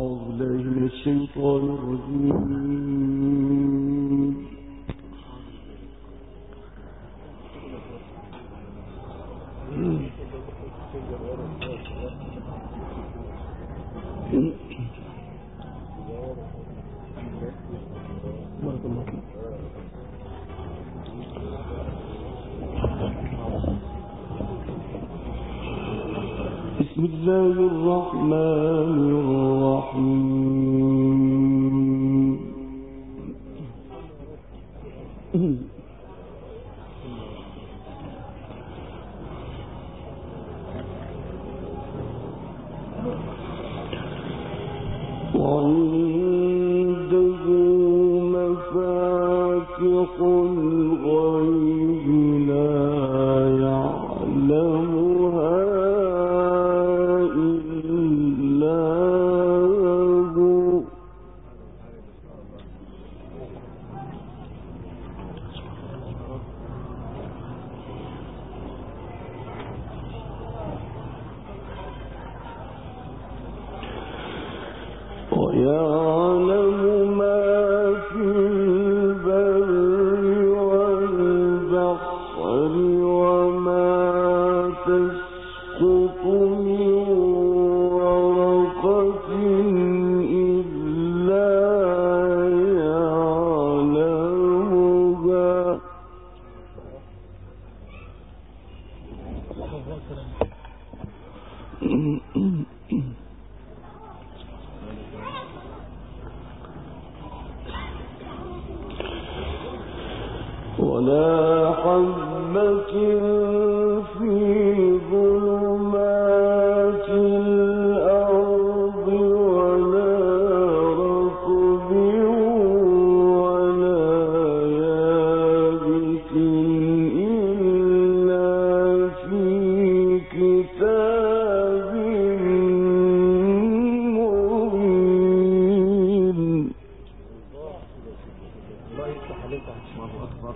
الشيطان الرجيم. بسم الله الرحمن الرحيم. وعنده مفاتح الغيب لا يعلمها إلا هو. ويعلم ما في البر والبحر وما تسقط من ورقة إلا يعلمها. ولا حبة في ظلمات الأرض ولا رطب ولا يابس إلا في كتاب مبين. الله يفتح عليك. الله أكبر.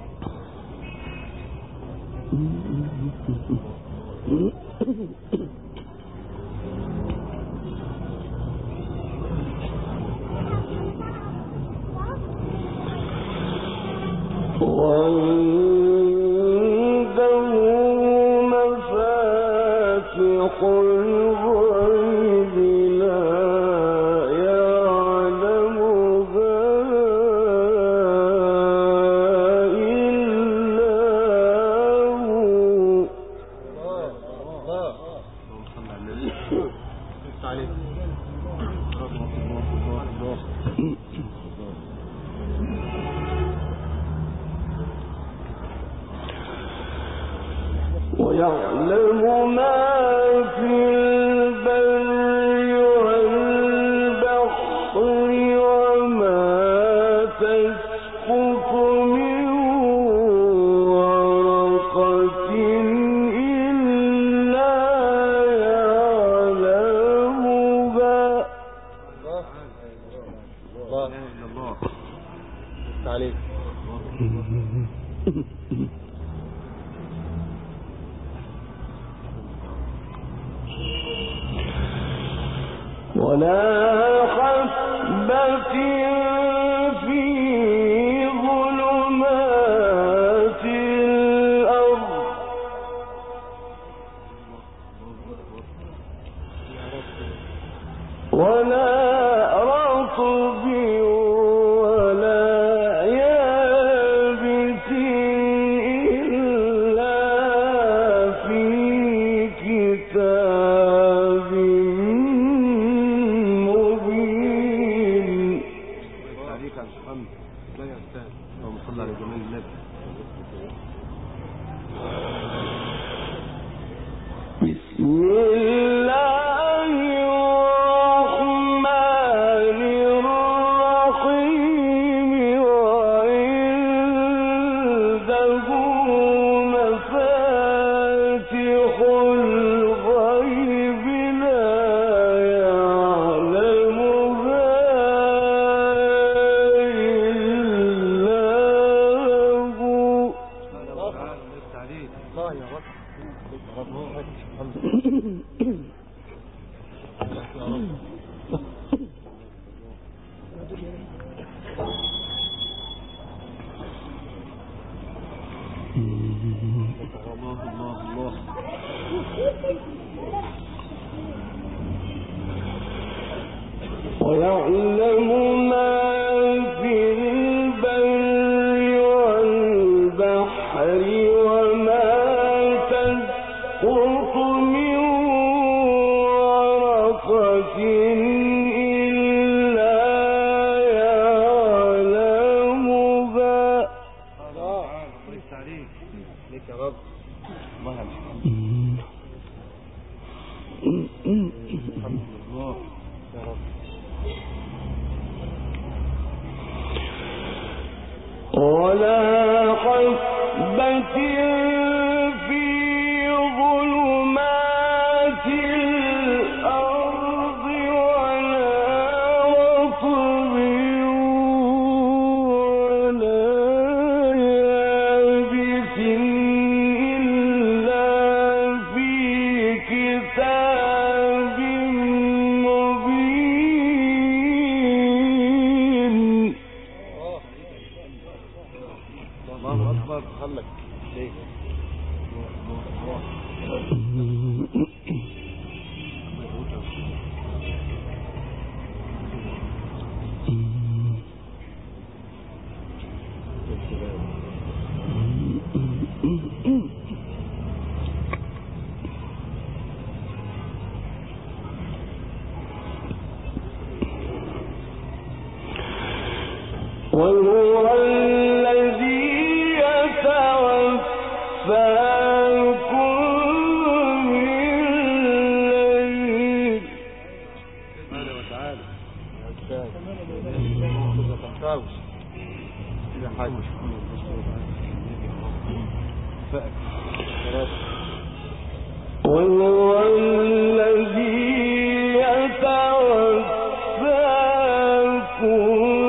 وعنده مفاتح الغيب لا يعلمها إلا هو. ويعلم ما في البر والبحر وما تسقط من ورقة إلا يعلمها. الله عليك. ولا حبة في ظلمات الأرض ولا رطب ولا يابس إلا في كتاب مبين. لا يا أستاذ. اللهم صل على جمال النبي. بسم الله الرحمن الرحيم. وعنده مفاتح الغيب لا يعلمها إلا هو. الله يا رب. ويعلم ما في البر والبحر وما تسقط من ورقة إلا يعلمها. الله عليك ليك يا رب. الله يرحمك. الحمد لله يا رب. ولا حبة في ظلمات الأرض ولا رطب ولا يابس إلا في كتاب مبين. الله أكبر. محمد ليه؟ وهو الذي يتوفاكم بالليل. سبحانه وتعالى. يا أستاذ ما تنساوش كده حاجة. وهو الذي يتوفاكم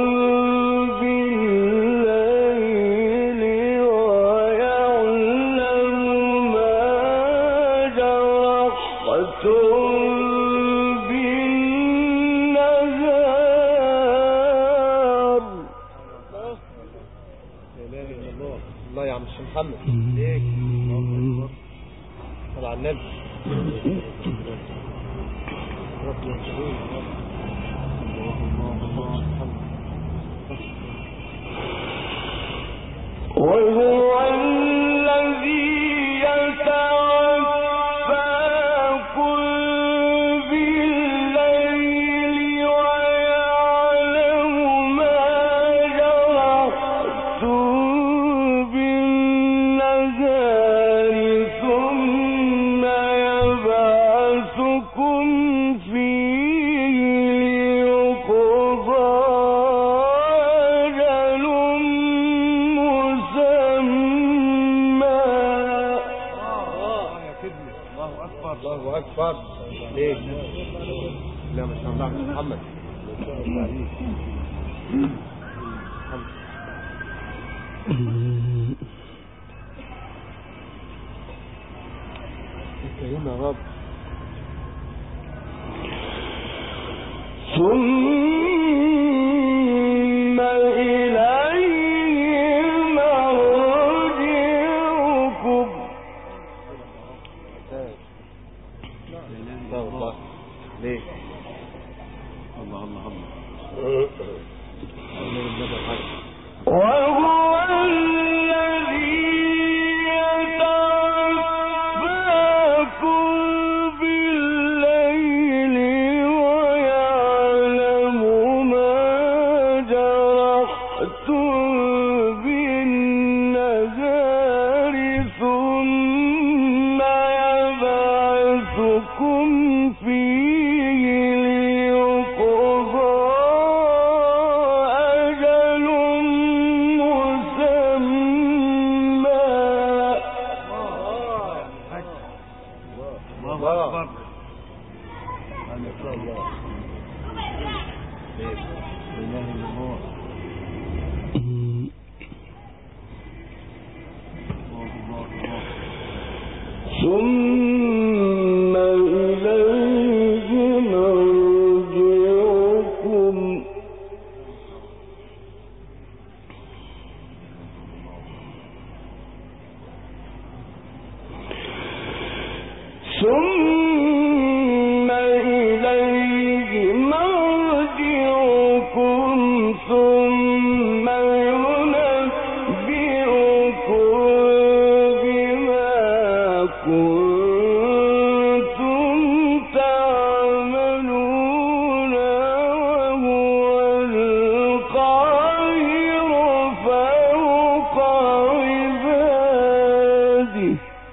بالليل ويعلم ما جرحتم بالنهار. لا إله إلا الله. الله يا عم الشيخ محمد ليك. صل على النبي. رب يرحمه. وهو الذي يتوفاكم بالليل ويعلم ما جرحتم بالنهار ثم يبعثكم فيه ليقضى أجل مسمى. يا كدني. الله أكبر. الله أكبر. ليك. لا ما شاء الله يا محمد. ما شاء الله عليك. كريم يا رب. ثم إليه مرجعكم. لا والله. ليه؟ الله الله الله. وهو الذي يتوفاكم بالليل ويعلم ما جرحتم بالنهار ثم يبعثكم فيه ليقضى أجل مسمى. الله أكبر. ما شاء الله. لا إله إلا الله. ثم إليه مرجعكم ثم إليه مرجعكم ثم ينبئكم بما كنتم تعملون وهو القاهر فوق عباده.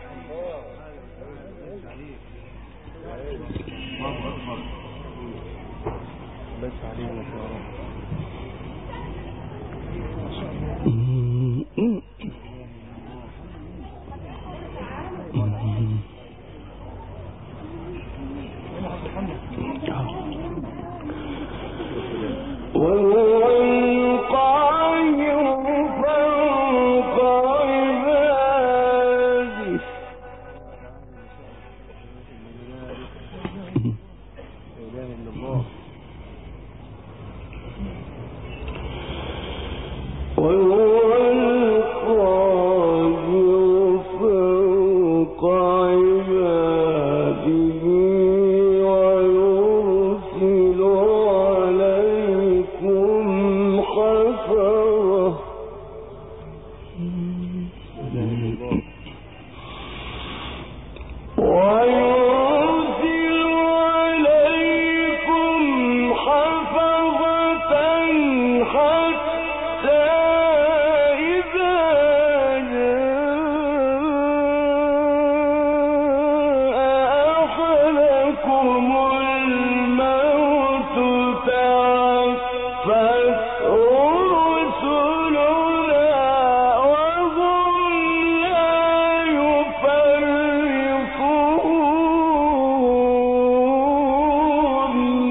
بس عليهم يا رب. وهو القاهر فوق عباده. إله إلا الله. وهو القاهر فوق عباده ويرسل عليكم حفظة. ويرسل عليكم حفظة حتى إذا جاء أحدكم الموت توفته رسلنا وهم لا يفرطون.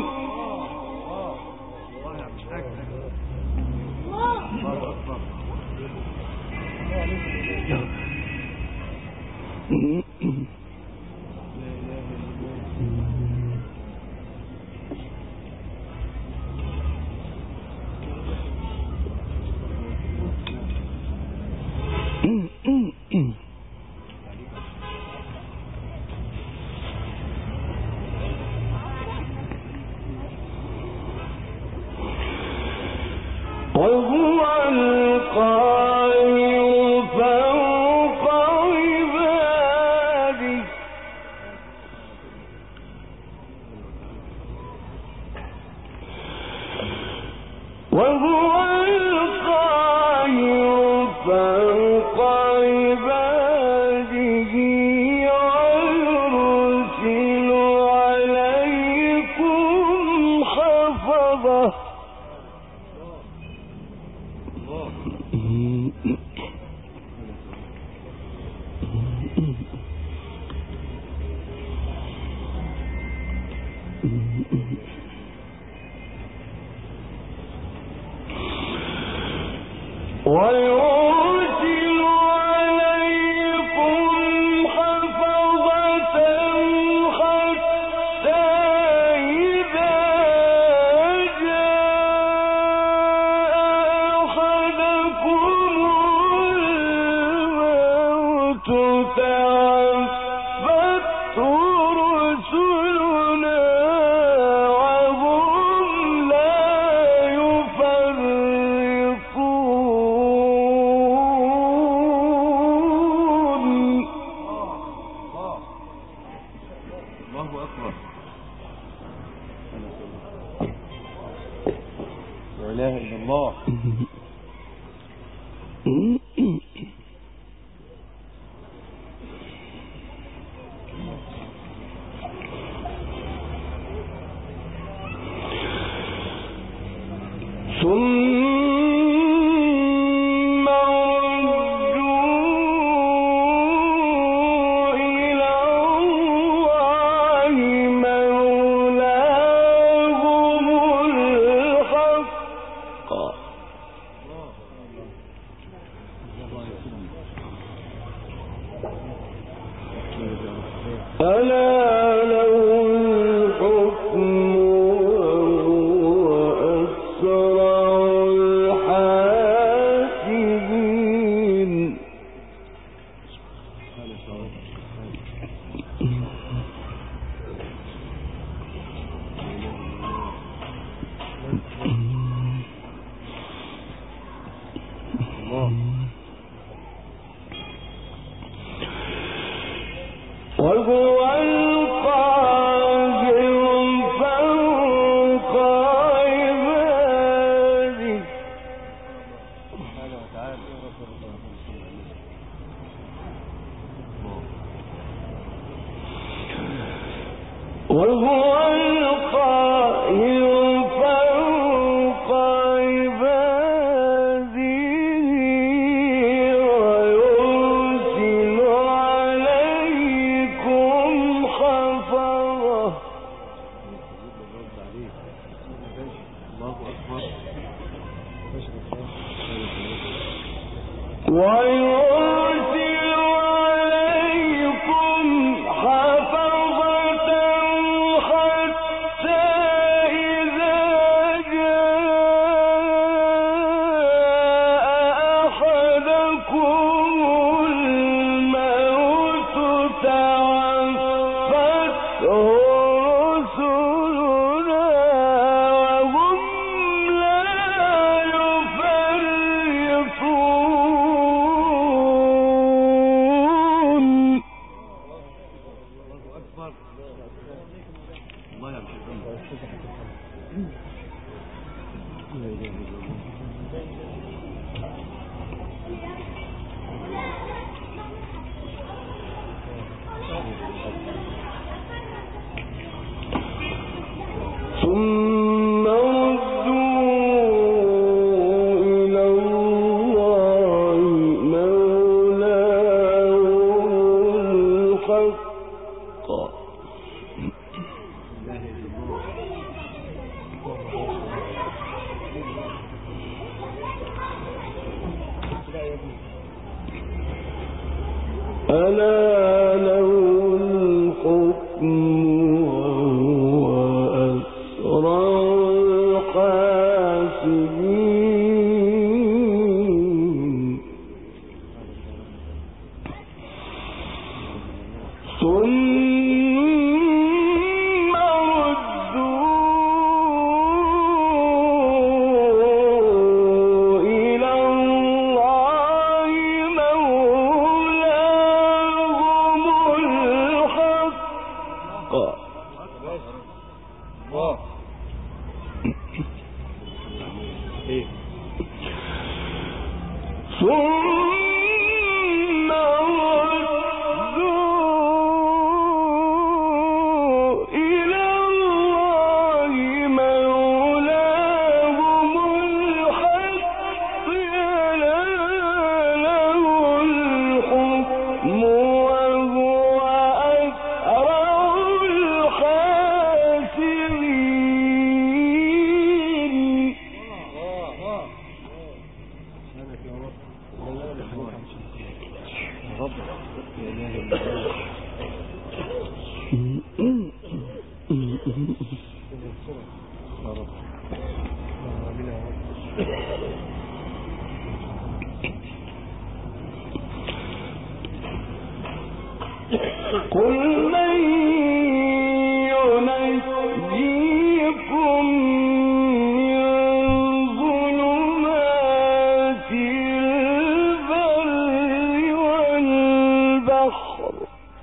وهو القاهر فوق عباده. وهو القاهر فوق عباده ويرسل عليكم حفظة. ويرسل عليكم حفظة حتى إذا جاء أحدكم الموت توفته رسلنا وهم لا يفرطون. الله أكبر. لا إله إلا الله. ثم ردوا إلى الله مولاهم الحق ألا له الحكم وهو أسرع الحاسبين. وهو القاهر فوق عباده وهو القاهر فوق عباده ويرسل عليكم حفظة ويرسل عليكم حفظة حتى إذا جاء أحدكم الموت توفته رسلنا وهم لا يفرطون. ثم ردوا إلى الله مولاهم الحق ألا له الحكم وهو أسرع الحاسبين. ثم ردوا إلى الله مولاهم الحق ثم ردوا إلى الله مولاهم الحق ألا له الحكم وهو أسرع الحاسبين. قل من ينجيكم من ظلمات البر والبحر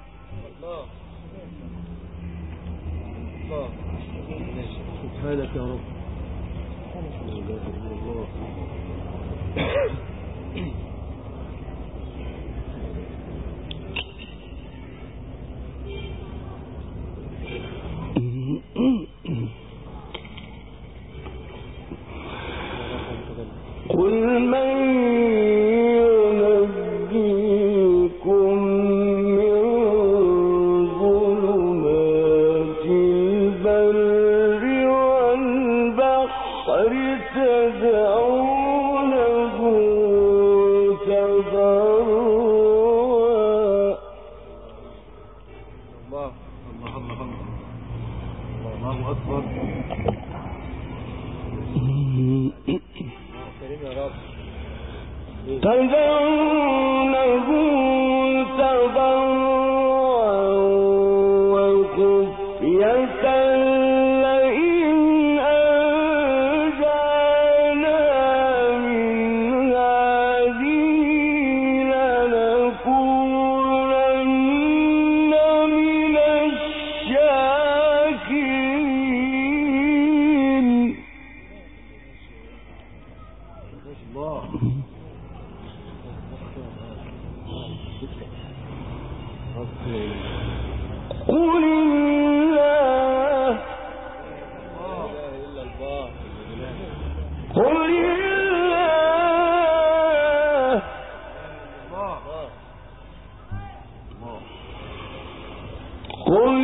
سبحانك يا رب. لا إله إلا الله. قل من ينجيكم من ظلمات البر والبحر تدعونه تضرعا. الله أكبر. تدعونه تضرعا قل الله قل الله قل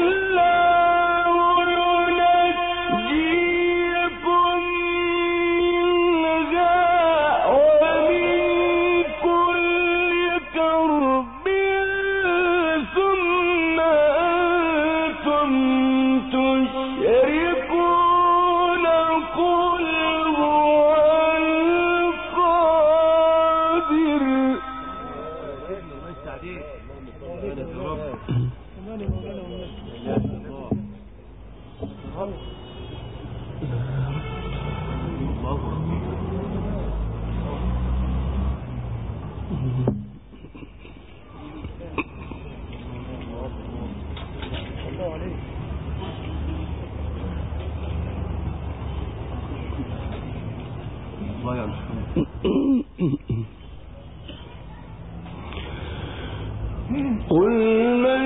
قل من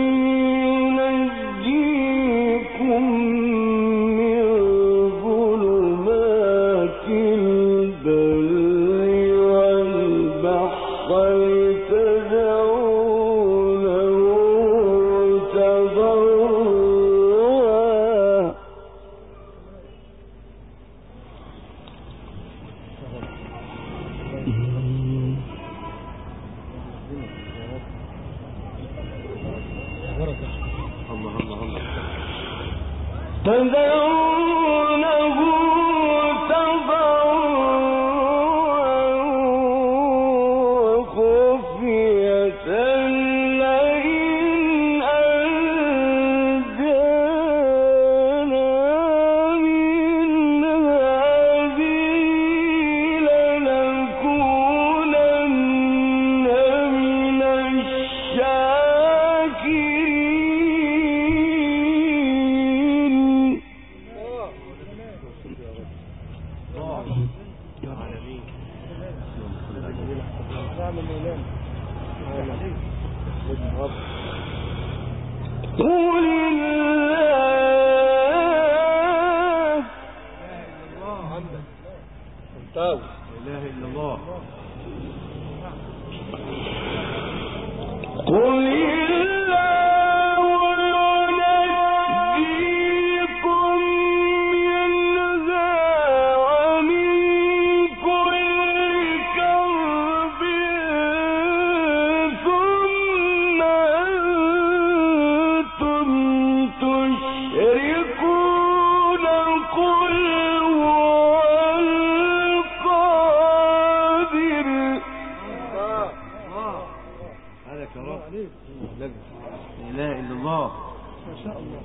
ينجيكم من ظلمات البر والبحر تدعونه تضرعا تدعونه تضرعا وخفية لئن أنجانا من هذه لنكونن من الشاكرين. قل الله لا إله إلا الله قل لا إله إلا الله ما شاء الله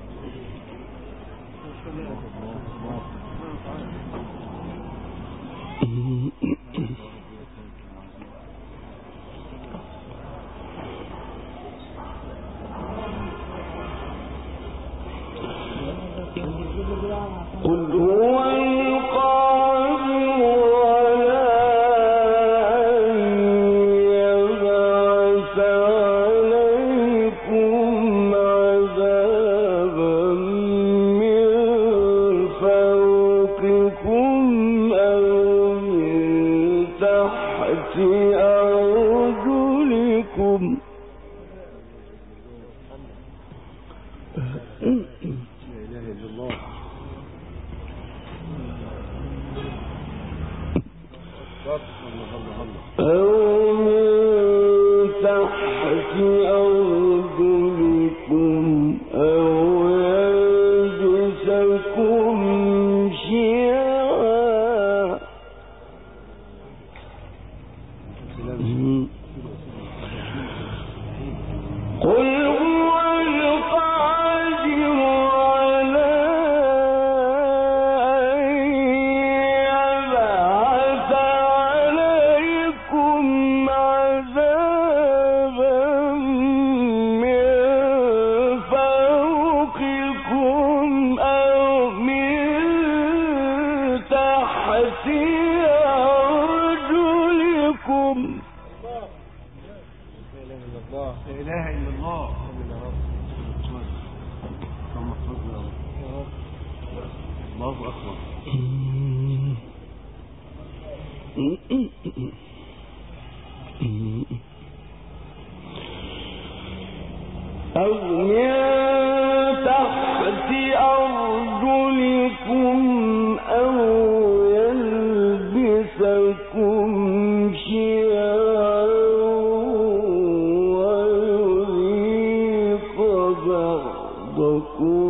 قل هو القادر أرجلكم لا إله إلا الله أو من تحت أرجلكم أو يلبسكم شيعا. قل هو القادر إلا الله. الله أكبر. أو من تحت أرجلكم أو يلبسكم شيعا ويذيق بعضكم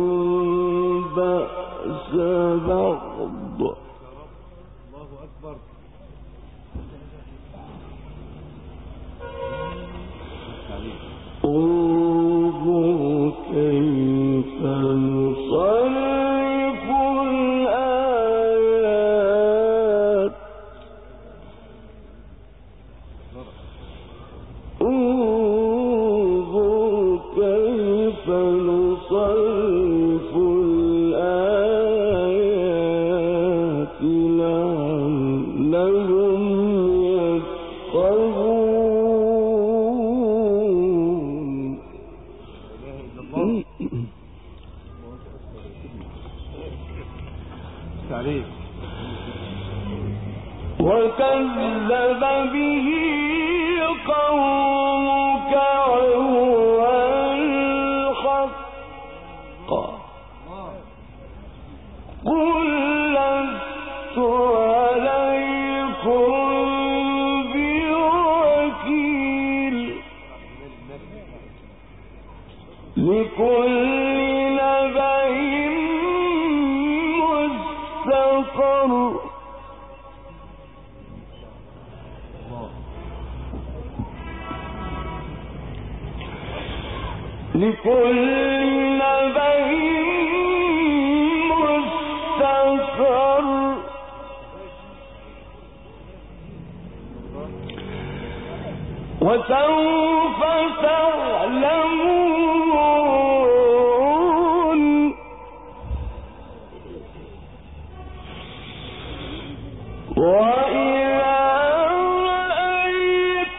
بأس بعض. الله أكبر. انظر كيف نصرف الآيات انظر كيف نصرف الآيات لعلهم يفقهون. وكذب به قومك وهو الحق قل لست عليكم بوكيل لكل نبأ مستقر لكل نبأ مستقر وسوف تعلمون. وإذا رأيت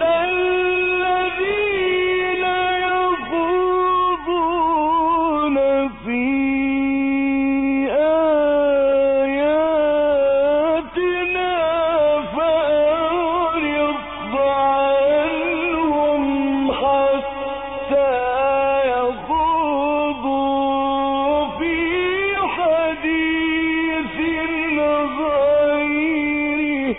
الذين يخوضون في آياتنا فأعرض عنهم حتى يخوضوا في حديث غيره.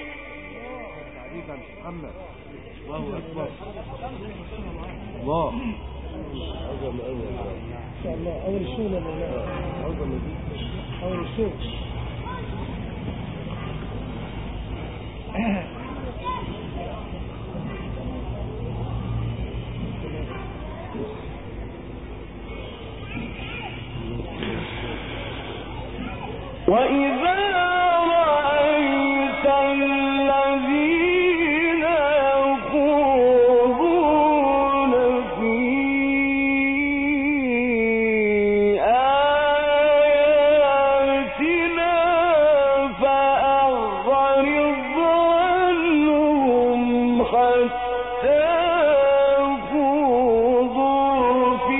محمد. الله أكبر. الله. عظم أول. إن شاء الله أول الشغل يا مولانا. عظم أول الشغل. وإذا رأيت الذين يخوضون في آياتنا فأعرض عنهم حتى يخوضوا في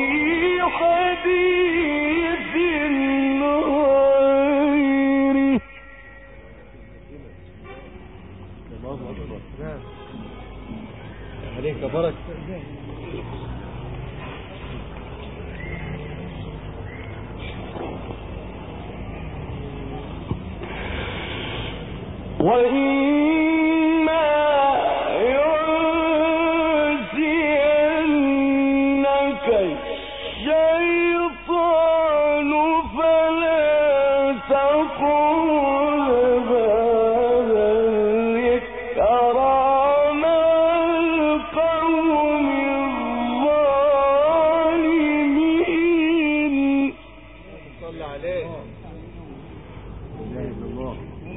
حديث غيره. الله أكبر. عليك بركة. وإما ينسينك الشيطان فلا تقل بعد الذكرى مع القوم الظالمين. صل عليه. لا إله إلا الله.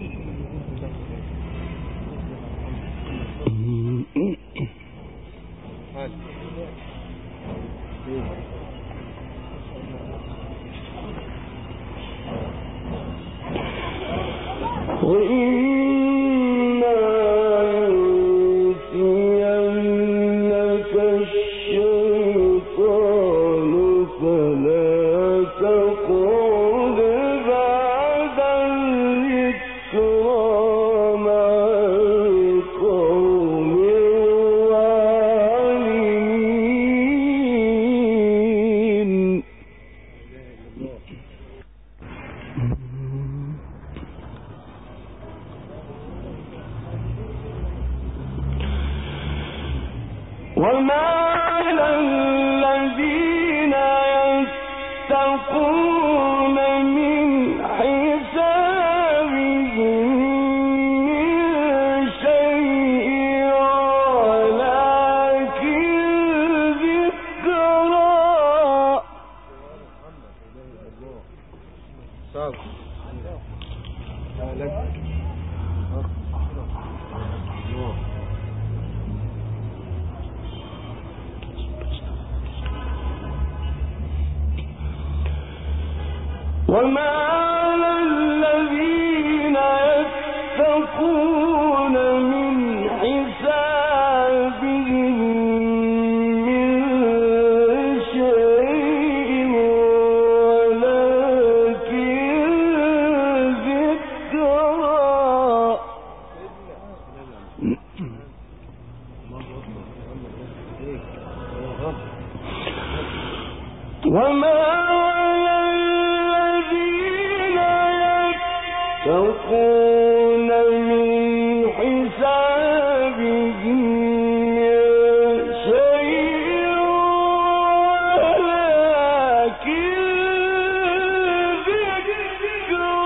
وإما ينسينك الشيطان الله لك وما على الذين يتقون من حسابهم من شيء ولكن ذكرى وما يتقون من حسابهم شيء ولكن ذكرى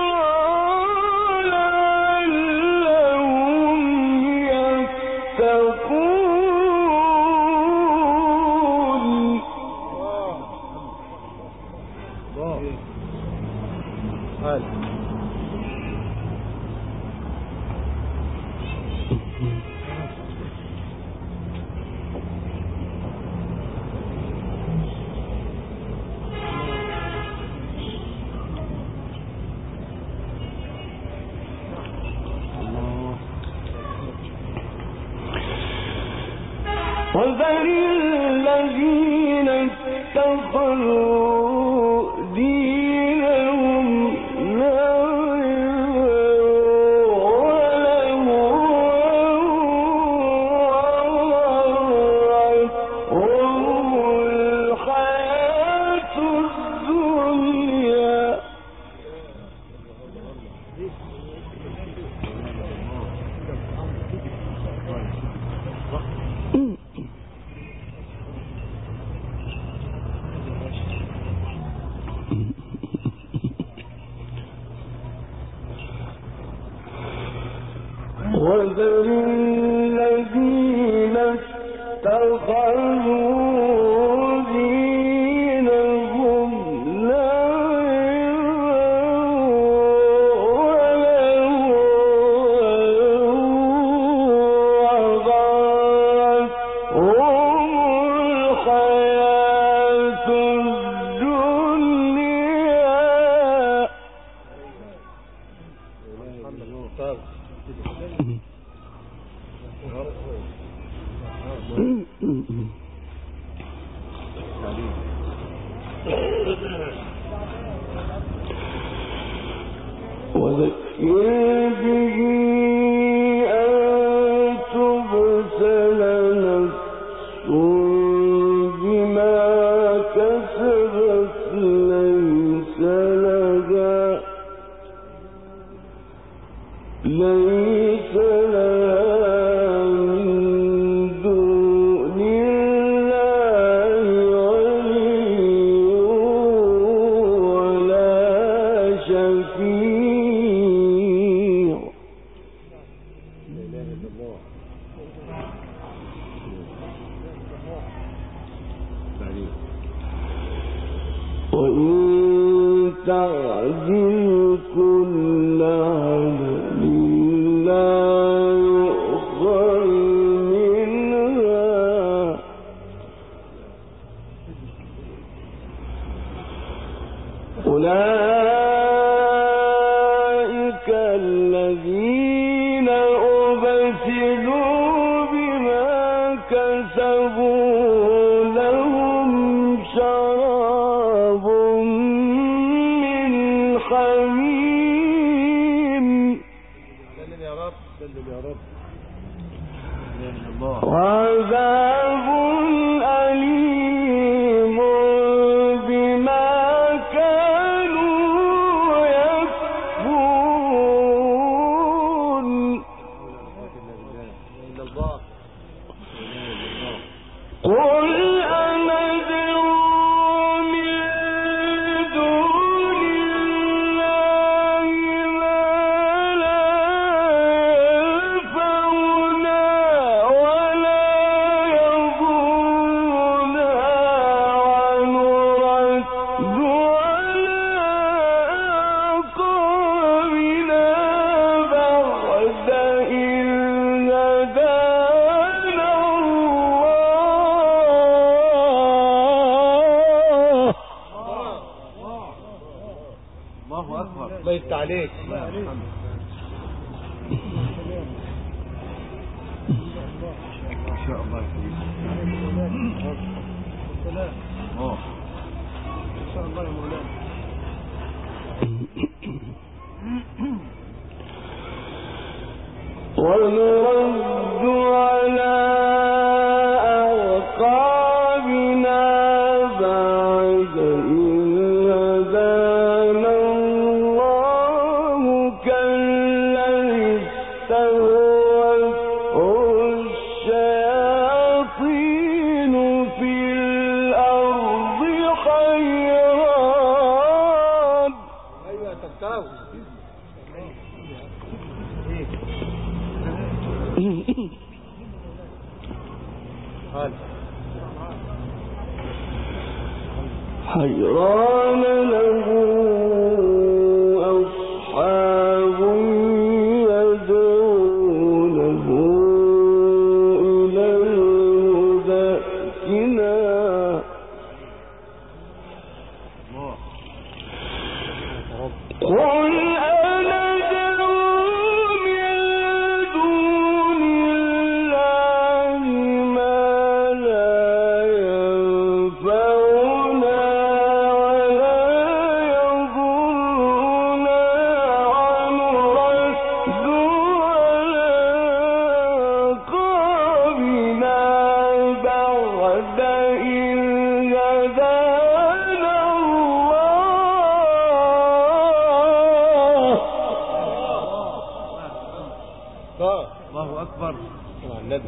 لعلهم يتقون وذر الذين اتخذوا دينهم وذر الذين اتخذوا دينهم وذكر به أن تبسل نفس بما كسبت ليس لها من دون الله ولي ولا شفيع. وإن تعدل كل عدل لا يؤخذ منها أولئك الذين أبسلوا بما كسبوا لهم شراب من حميم وعذاب أليم بما كانوا يفتح عليك. ما شاء الله يا سيدي. ما شاء الله يا مولانا. ونرد على أعقابنا بعد إذ هدانا الله كالذي استهوته الشياطين في الأرض حيران. ايوه تكتاوي. حيران له أصحاب يدعونه إلى الهدى ائتنا. قل أندعو من دون الله ما لا ينفعنا ولا يضرنا ونرد على أعقابنا بعد إذ هدانا الله. الله أكبر. النبي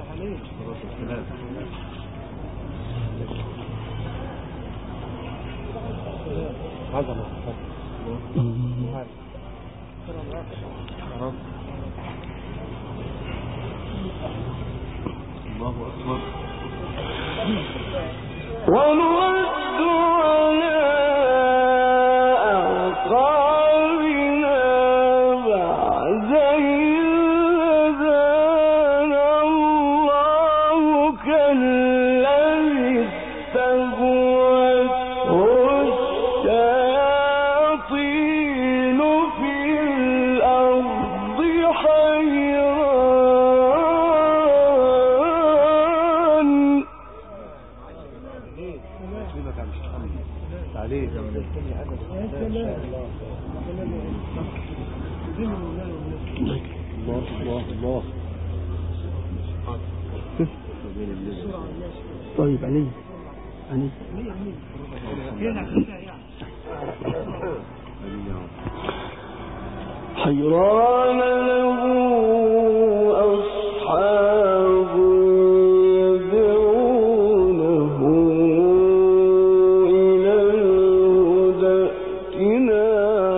عظمة. الله أكبر. ونرد على أعقابنا بعد إذ هدانا الله كالذي استهوته الشياطين في الأرض حيران. عليك. الله الله. طيب علي حيران له أصحاب يدعونه إلى الهدى ائتنا.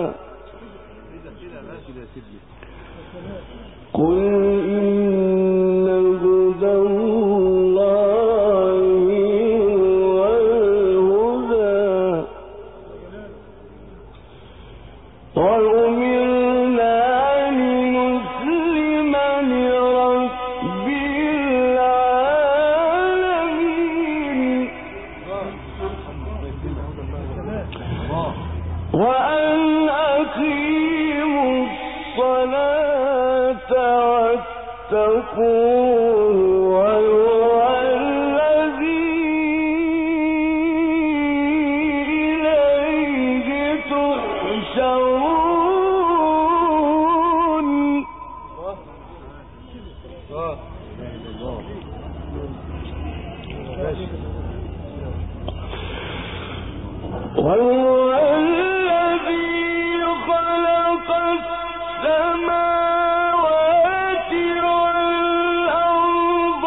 قل إن هدى الله هو الهدى. وأمرنا لنسلم لرب العالمين وأن أقيموا الصلاة واتقوه وهو الذي إليه تحشرون. وهو الذي خلق السماوات والأرض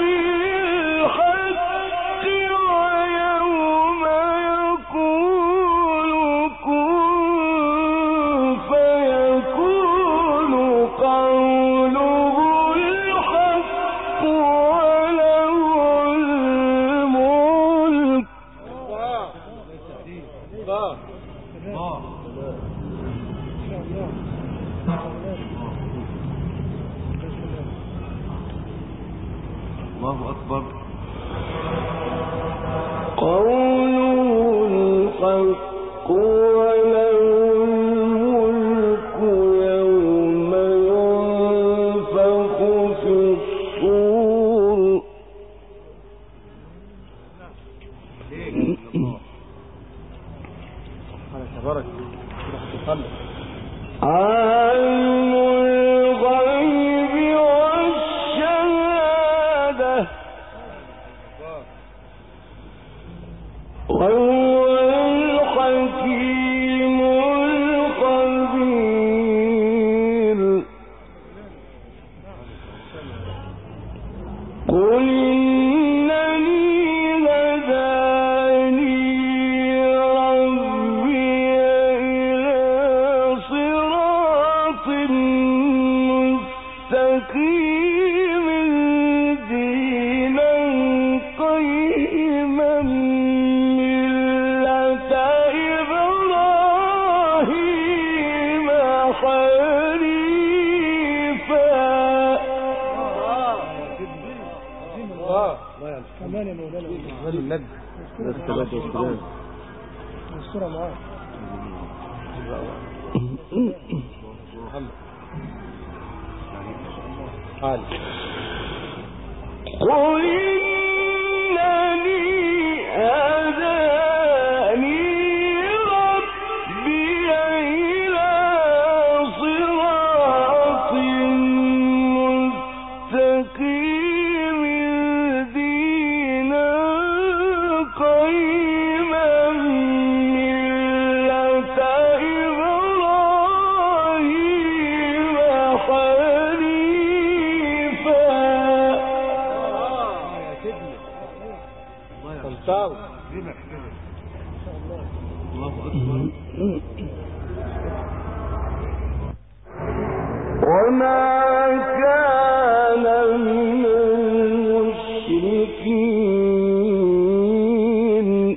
بالحق ويوم يقول كن فيكون قوله الحق وله الملك. الله أكبر. قوله الحق وله الملك تبارك تصلي. عالم الغيب والشهادة وهو الحكيم الخبير. قل الصورة معاه قال قل إنني هداني ربي إلى صراط مستقيم دينا قيما ملة إبراهيم حنيفا. تنساو الله أكبر. وما كان من المشركين.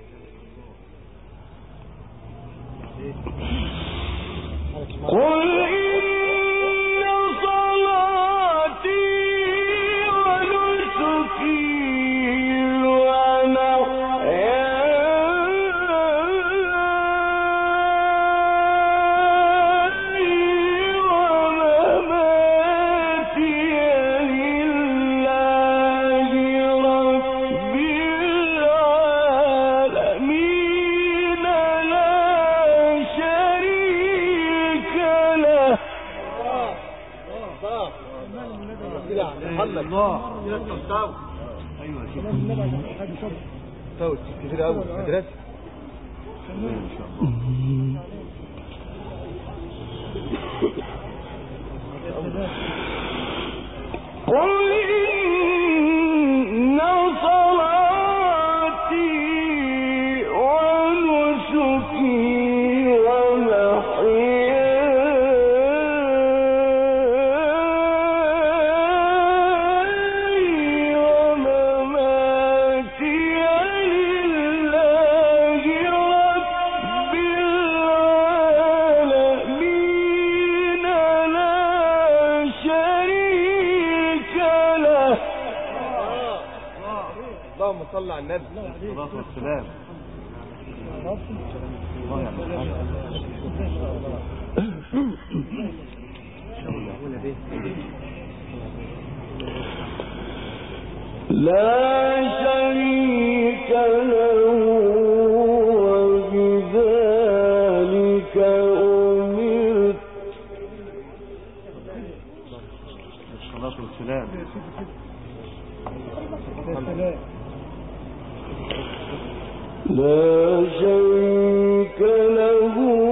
قل إن صلاتي ونسكي الله. ايوه كلام النبي عشان حاجة صدق صوت كتير قوي مدرسة ان شاء الله. قل إن صلاتي ونسكي ومحياي ومماتي لله رب العالمين لا شريك له. اللهم صل على النبي. الصلاة والسلام. الله يعلم. لا شريك له وبذلك أمرت. الصلاة والسلام. لا شريك له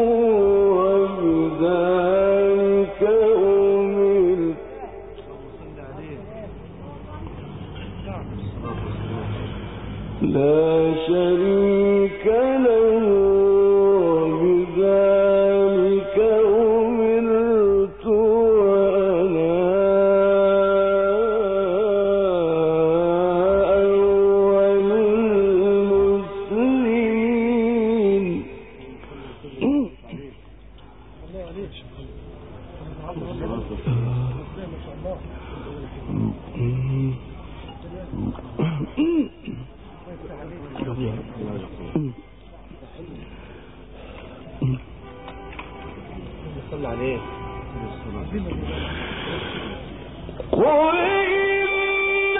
وبذلك أمرت. لا شريك له وبذلك أمرت وأنا أول المسلمين. صل عليه. قل إن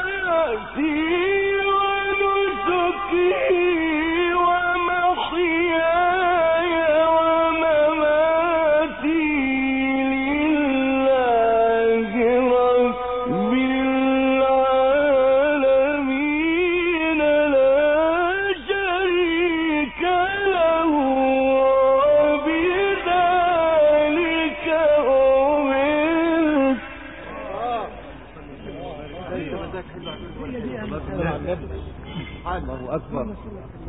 صلاتي ونسكي ومحياي صلى على النبي. الله أكبر.